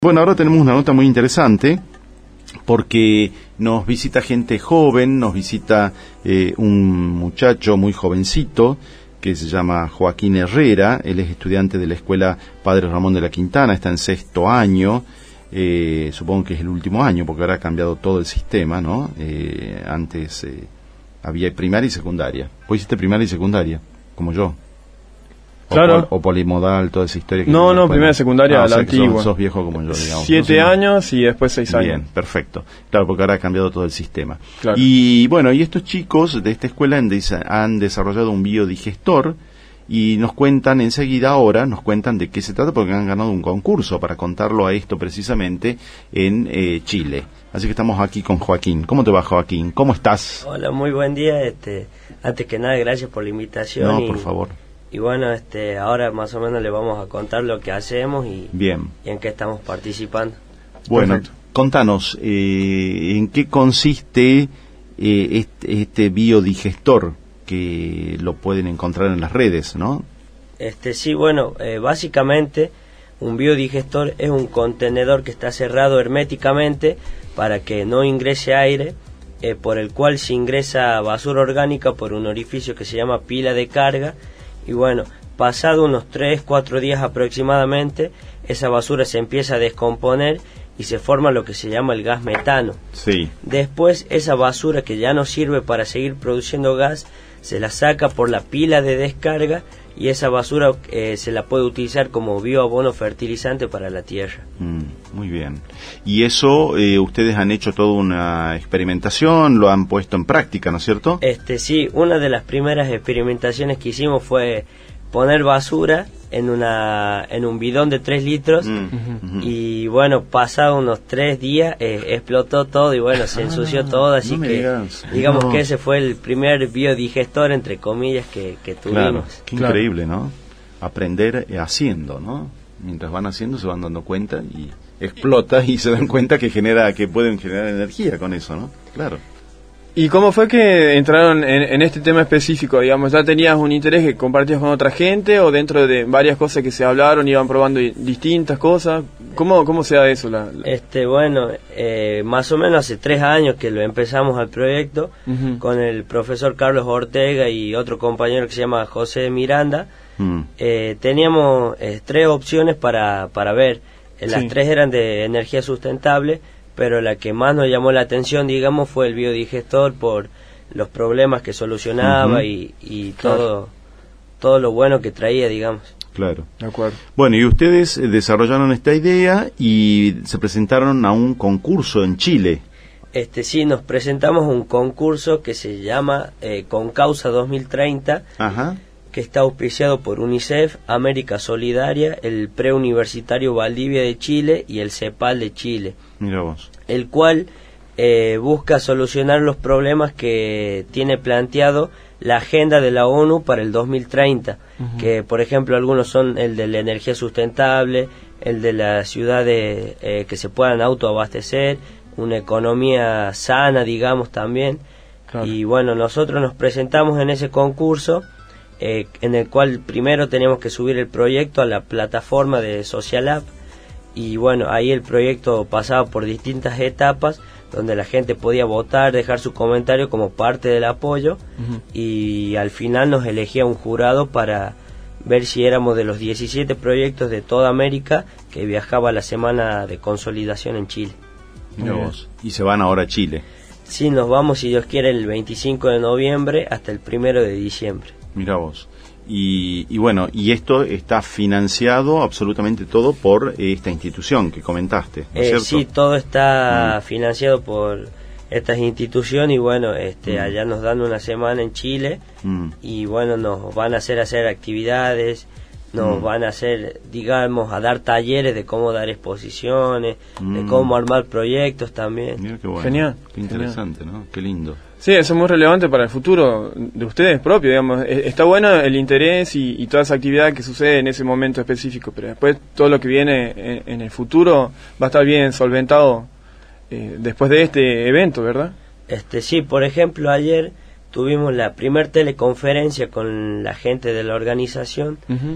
Bueno, ahora tenemos una nota muy interesante porque nos visita gente joven, nos visita un muchacho muy jovencito que se llama Joaquín Herrera. Él es estudiante de la escuela Padre Ramón de la Quintana, está en 6º año, supongo que es el último año porque ahora ha cambiado todo el sistema, ¿no? Antes había primaria y secundaria. ¿Vos hiciste primaria y secundaria, como yo? Claro. O polimodal, toda esa historia. No, primera y secundaria, la antigua. Sos viejo como yo, digamos. 7 años y después 6 años. Bien, perfecto. Claro, porque ahora ha cambiado todo el sistema. Claro. Y bueno, y estos chicos de esta escuela han desarrollado un biodigestor y nos cuentan enseguida de qué se trata porque han ganado un concurso para contarlo a esto precisamente en Chile. Así que estamos aquí con Joaquín. ¿Cómo te va, Joaquín? ¿Cómo estás? Hola, muy buen día. Antes que nada, gracias por la invitación. No, por favor. Y bueno, ahora más o menos le vamos a contar lo que hacemos y en qué estamos participando. Bueno, perfecto. Contanos, ¿en qué consiste este biodigestor que lo pueden encontrar en las redes, no? Sí, bueno, básicamente un biodigestor es un contenedor que está cerrado herméticamente para que no ingrese aire, por el cual se ingresa basura orgánica por un orificio que se llama pila de carga. Y bueno, pasado unos 3-4 días aproximadamente, esa basura se empieza a descomponer y se forma lo que se llama el gas metano. Sí. Después, esa basura que ya no sirve para seguir produciendo gas, se la saca por la pila de descarga y esa basura se la puede utilizar como bioabono fertilizante para la tierra. Muy bien. Y eso, ustedes han hecho toda una experimentación, lo han puesto en práctica, ¿no es cierto? Sí, una de las primeras experimentaciones que hicimos fue poner basura en un bidón de 3 litros y bueno, pasado unos 3 días explotó todo y bueno, se ensució todo, así digamos que ese fue el primer biodigestor, entre comillas, que tuvimos. Claro, qué increíble, ¿no? Aprender haciendo, ¿no? Mientras van haciendo se van dando cuenta y explota y se dan cuenta que pueden generar energía con eso, ¿no? Claro. ¿Y cómo fue que entraron en este tema específico? Digamos, ¿ya tenías un interés que compartías con otra gente o dentro de varias cosas que se hablaron iban probando distintas cosas? ¿Cómo se da eso? Bueno, más o menos hace 3 años que lo empezamos al proyecto con el profesor Carlos Ortega y otro compañero que se llama José Miranda. Teníamos 3 opciones para ver. Las 3 eran de energía sustentable, pero la que más nos llamó la atención, digamos, fue el biodigestor por los problemas que solucionaba y todo lo bueno que traía, digamos. Claro. De acuerdo. Bueno, y ustedes desarrollaron esta idea y se presentaron a un concurso en Chile. Sí, nos presentamos a un concurso que se llama Concausa 2030. Ajá. Que está auspiciado por UNICEF, América Solidaria, el Preuniversitario Valdivia de Chile y el CEPAL de Chile. Mira vos. El cual busca solucionar los problemas que tiene planteado la agenda de la ONU para el 2030, que por ejemplo algunos son el de la energía sustentable, el de las ciudades que se puedan autoabastecer, una economía sana, digamos, también. Claro. Y bueno, nosotros nos presentamos en ese concurso, en el cual primero tenemos que subir el proyecto a la plataforma de Social App y bueno, ahí el proyecto pasaba por distintas etapas donde la gente podía votar, dejar su comentario como parte del apoyo y al final nos elegía un jurado para ver si éramos de los 17 proyectos de toda América que viajaba a la semana de consolidación en Chile. Mira vos. ¿Y se van ahora a Chile? Sí, nos vamos, si Dios quiere, el 25 de noviembre hasta el 1 de diciembre. Mira vos. Y bueno, y esto está financiado absolutamente todo por esta institución que comentaste, ¿no es cierto? Sí, todo está financiado por estas instituciones y bueno, allá nos dan una semana en Chile y bueno, nos van a hacer actividades, nos van a hacer, digamos, a dar talleres de cómo dar exposiciones, de cómo armar proyectos también. Mira qué bueno. Genial. Qué interesante, ¿no? Qué lindo. Sí, eso es muy relevante para el futuro de ustedes propios, digamos. Está bueno el interés y toda esa actividad que sucede en ese momento específico, pero después todo lo que viene en el futuro va a estar bien solventado después de este evento, ¿verdad? Sí, por ejemplo, ayer tuvimos la primer teleconferencia con la gente de la organización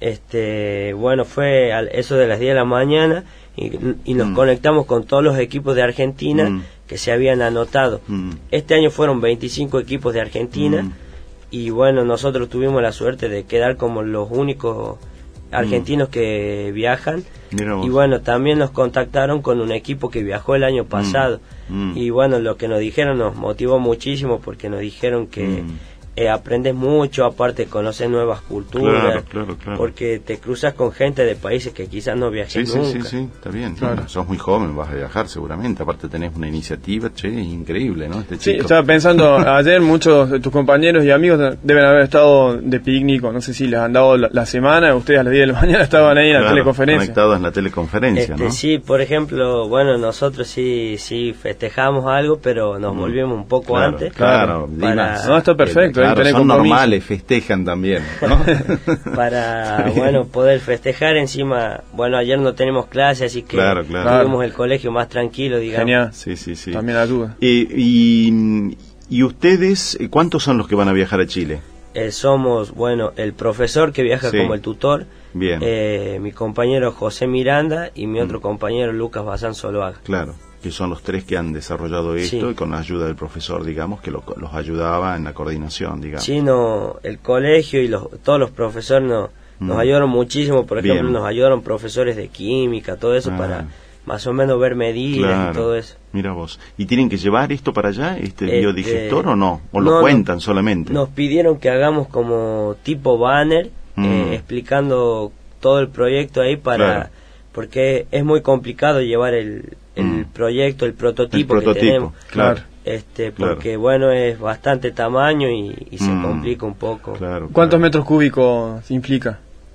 Bueno, fue eso de las 10 de la mañana y nos conectamos con todos los equipos de Argentina que se habían anotado. Este año fueron 25 equipos de Argentina y bueno, nosotros tuvimos la suerte de quedar como los únicos argentinos que viajan. Y bueno, también nos contactaron con un equipo que viajó el año pasado y bueno, lo que nos dijeron nos motivó muchísimo porque nos dijeron que aprendes mucho, aparte conoces nuevas culturas, claro. porque te cruzas con gente de países que quizás no viajes nunca. Sí, está bien. Claro. Sos muy joven, vas a viajar seguramente, aparte tenés una iniciativa, increíble, ¿no? Este chico. Estaba pensando, ayer muchos de tus compañeros y amigos deben haber estado de picnic, o no sé si les han dado la semana, ustedes a las 10 de la mañana estaban ahí en la teleconferencia. Conectados en la teleconferencia, ¿no? Sí, por ejemplo, bueno, nosotros sí festejamos algo, pero nos volvimos un poco antes. Claro, no, está perfecto. Claro, son normales, festejan también, ¿no? Para, bueno, poder festejar encima. Bueno, ayer no tenemos clase, así que tuvimos el colegio más tranquilo, digamos. Genial. Sí. También ayuda. ¿Y ustedes, cuántos son los que van a viajar a Chile? Somos, bueno, el profesor que viaja como el tutor, bien. Mi compañero José Miranda y mi otro compañero Lucas Bazán Zoloaga. Claro, que son los tres que han desarrollado esto y con la ayuda del profesor, digamos, que los ayudaba en la coordinación, digamos. Sí, el colegio y todos los profesores nos ayudaron muchísimo. Por ejemplo, nos ayudaron profesores de química, todo eso, para más o menos ver medidas y todo eso. Mira vos. ¿Y tienen que llevar esto para allá, biodigestor, o no? ¿O lo cuentan solamente? Nos pidieron que hagamos como tipo banner, explicando todo el proyecto ahí porque es muy complicado llevar el proyecto, el prototipo que tenemos. Claro. Porque bueno, es bastante tamaño y se complica un poco. Claro, ¿Cuántos metros cúbicos implica?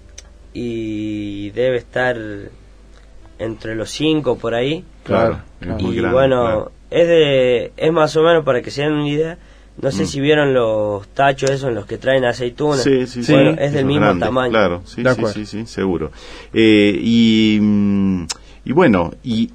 Y debe estar entre los 5 por ahí. Claro. Y bueno, es más o menos para que se den una idea. No sé si vieron los tachos esos en los que traen aceitunas. Sí. Bueno, es del mismo tamaño. Claro, sí, seguro. Y bueno,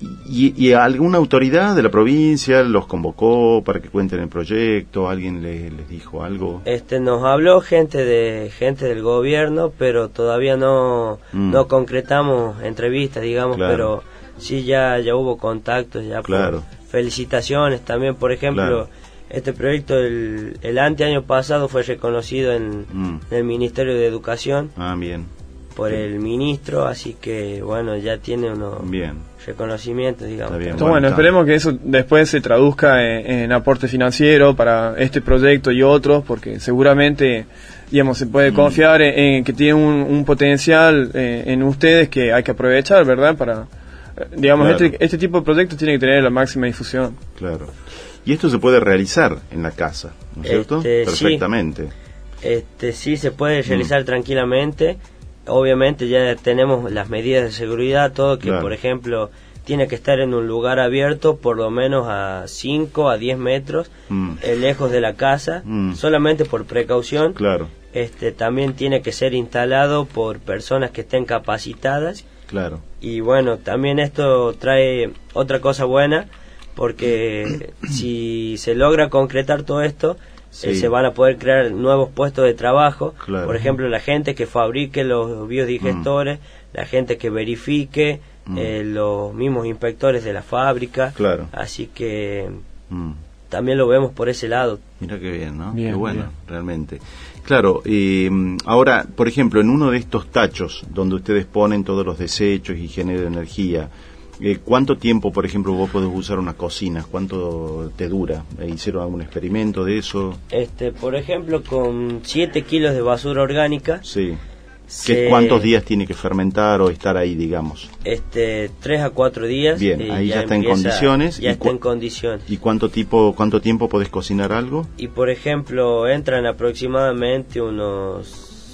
y alguna autoridad de la provincia los convocó para que cuenten el proyecto, alguien les dijo algo. Nos habló gente del gobierno, pero todavía no concretamos entrevistas, digamos, pero sí ya hubo contactos, felicitaciones también, por ejemplo. Este proyecto el anteaño pasado fue reconocido en el Ministerio de Educación. Bien. Por el ministro, así que bueno, ya tiene unos reconocimientos, digamos. Bueno, esperemos que eso después se traduzca en aporte financiero para este proyecto y otros, porque seguramente, digamos, se puede confiar en que tiene un potencial en ustedes que hay que aprovechar, ¿verdad? Para, digamos, este tipo de proyectos tiene que tener la máxima difusión. Claro. Y esto se puede realizar en la casa, ¿no es cierto? Perfectamente. Sí, se puede realizar tranquilamente. Obviamente ya tenemos las medidas de seguridad, todo que por ejemplo tiene que estar en un lugar abierto por lo menos a 5 a 10 metros lejos de la casa, solamente por precaución. También tiene que ser instalado por personas que estén capacitadas. Y bueno, también esto trae otra cosa buena, porque si se logra concretar todo esto, se van a poder crear nuevos puestos de trabajo. Por ejemplo, la gente que fabrique los biodigestores, la gente que verifique, los mismos inspectores de la fábrica. Así que también lo vemos por ese lado. Mira qué bien, ¿no? Qué bueno, realmente. Claro, ahora, por ejemplo, en uno de estos tachos donde ustedes ponen todos los desechos y generan energía, ¿cuánto tiempo, por ejemplo, vos podés usar una cocina? ¿Cuánto te dura? ¿Hicieron algún experimento de eso? Por ejemplo, con 7 kilos de basura orgánica. ¿Cuántos días tiene que fermentar o estar ahí, digamos? 3 a 4 días. Bien, ahí ya está en condiciones. Ya está en condiciones. ¿Y cuánto tiempo podés cocinar algo? Y por ejemplo, entran aproximadamente unos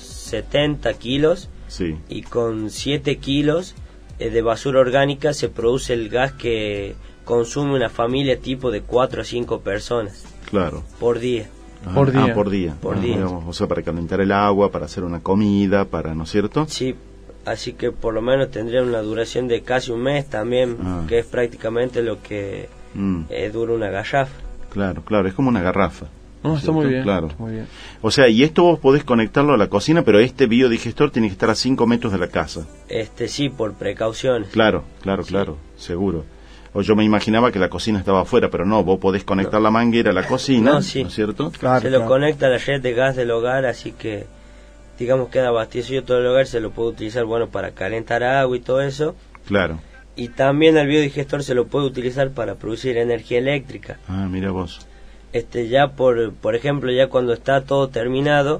70 kilos. Y con 7 kilos de basura orgánica se produce el gas que consume una familia tipo de 4 a 5 personas. Por día. Por día. Digamos, o sea, para calentar el agua, para hacer una comida, ¿no es cierto? Sí, así que por lo menos tendría una duración de casi un mes también, que es prácticamente lo que dura una garrafa. Claro, es como una garrafa. No, está muy bien. Claro. Está muy bien. O sea, y esto vos podés conectarlo a la cocina, pero este biodigestor tiene que estar a 5 metros de la casa. Sí, por precauciones. Claro, seguro. O yo me imaginaba que la cocina estaba afuera, pero no, vos podés conectar la manguera a la cocina, ¿no es cierto? Claro, se lo conecta a la red de gas del hogar, así que, digamos, queda abastecido todo el hogar, se lo puede utilizar, bueno, para calentar agua y todo eso. Claro. Y también el biodigestor se lo puede utilizar para producir energía eléctrica. Ah, mira vos. Ya por ejemplo, ya cuando está todo terminado,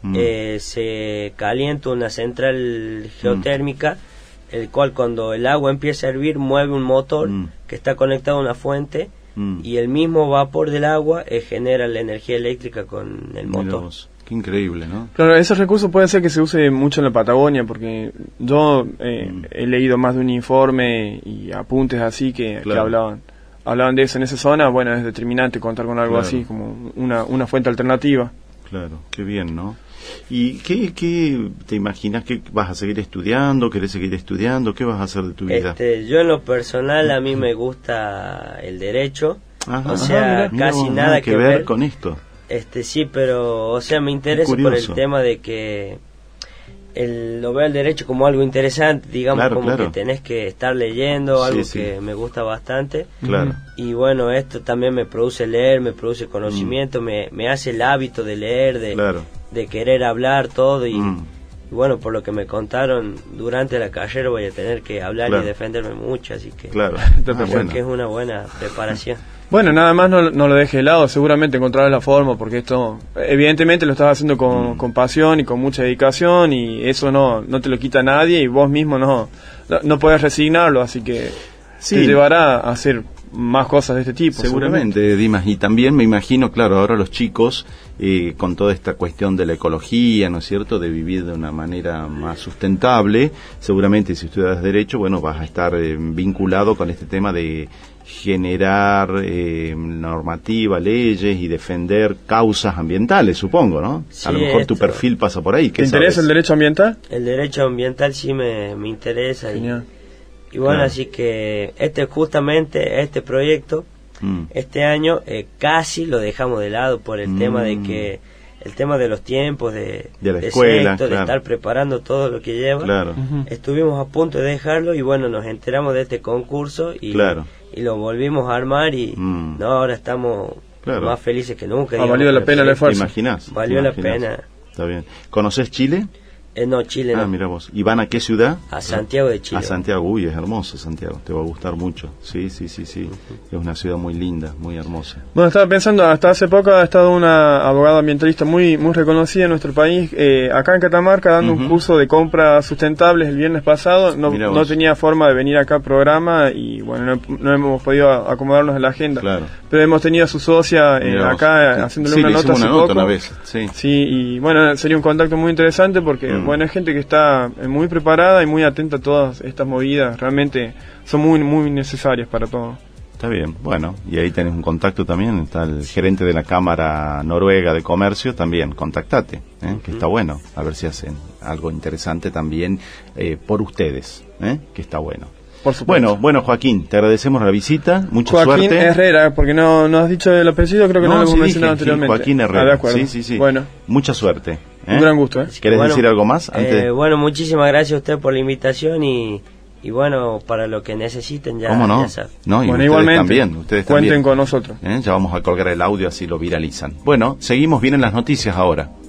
se calienta una central geotérmica, el cual cuando el agua empieza a hervir mueve un motor que está conectado a una fuente y el mismo vapor del agua genera la energía eléctrica con el motor. Qué increíble, ¿no? Claro, ese recurso puede ser que se use mucho en la Patagonia, porque yo he leído más de un informe y apuntes así que hablaban de eso en esa zona. Bueno, es determinante contar con algo así, como una fuente alternativa. Claro, qué bien, ¿no? ¿Y qué te imaginas? ¿Que vas a seguir estudiando? ¿Querés seguir estudiando? ¿Qué vas a hacer de tu vida? Yo en lo personal, a mí me gusta el derecho. Ajá, o sea, casi nada que ver con esto. Sí, pero, o sea, me interesa por el tema de que lo veo el derecho como algo interesante, digamos, que tenés que estar leyendo, algo que me gusta bastante. Claro. Y bueno, esto también me produce leer, me produce conocimiento, me hace el hábito de leer, de querer hablar todo y bueno, por lo que me contaron durante la carrera voy a tener que hablar y defenderme mucho, así que creo que es una buena preparación. Bueno, nada más no lo dejes de lado, seguramente encontrarás la forma, porque esto, evidentemente lo estás haciendo con pasión y con mucha dedicación, y eso no te lo quita nadie, y vos mismo no podés resignarlo, así que te llevará a hacer más cosas de este tipo. Seguramente, Dimas, y también me imagino, claro, ahora los chicos, con toda esta cuestión de la ecología, ¿no es cierto?, de vivir de una manera más sustentable, seguramente si estudias Derecho, bueno, vas a estar vinculado con este tema de generar normativa, leyes y defender causas ambientales, supongo, ¿no? A lo mejor tu perfil pasa por ahí. ¿Te interesa el derecho ambiental? El derecho ambiental sí me interesa. Genial. Y bueno, así que justamente este proyecto, este año casi lo dejamos de lado por el tema de que el tema de los tiempos de la escuela, de estar preparando todo lo que lleva. Estuvimos a punto de dejarlo y bueno, nos enteramos de este concurso y lo volvimos a armar y ahora estamos más felices que nunca. Ha valido la pena el esfuerzo. ¿Te imaginas? Valió la pena. Está bien. ¿Conoces Chile? No, Chile no. Mira vos. ¿Y van a qué ciudad? A Santiago de Chile. A Santiago, uy, es hermoso Santiago, te va a gustar mucho. Sí. Es una ciudad muy linda, muy hermosa. Bueno, estaba pensando, hasta hace poco ha estado una abogada ambientalista muy reconocida en nuestro país, acá en Catamarca, dando un curso de compras sustentables el viernes pasado. No tenía forma de venir acá al programa y bueno, no hemos podido acomodarnos en la agenda. Pero hemos tenido a su socia acá haciéndole una nota hace poco. Una vez. Sí, y bueno, sería un contacto muy interesante porque bueno, hay gente que está muy preparada y muy atenta a todas estas movidas, realmente son muy necesarias para todo. Está bien, bueno, y ahí tenés un contacto también, está el gerente de la Cámara Noruega de Comercio, también, contactate, que está bueno, a ver si hacen algo interesante también por ustedes, que está bueno. Por supuesto. Bueno, Joaquín, te agradecemos la visita, mucha suerte. Joaquín Herrera, porque no has dicho el apellido, creo que no lo hemos mencionado anteriormente. Joaquín Herrera, de acuerdo. Sí. Bueno. Mucha suerte. Un gran gusto. ¿Querés decir algo más? Bueno, muchísimas gracias a usted por la invitación y bueno, para lo que necesiten ya. ¿Cómo no? Ya saben. No, y bueno, ustedes igualmente, también. Cuenten con nosotros. Ya vamos a colgar el audio, así lo viralizan. Bueno, seguimos, vienen las noticias ahora.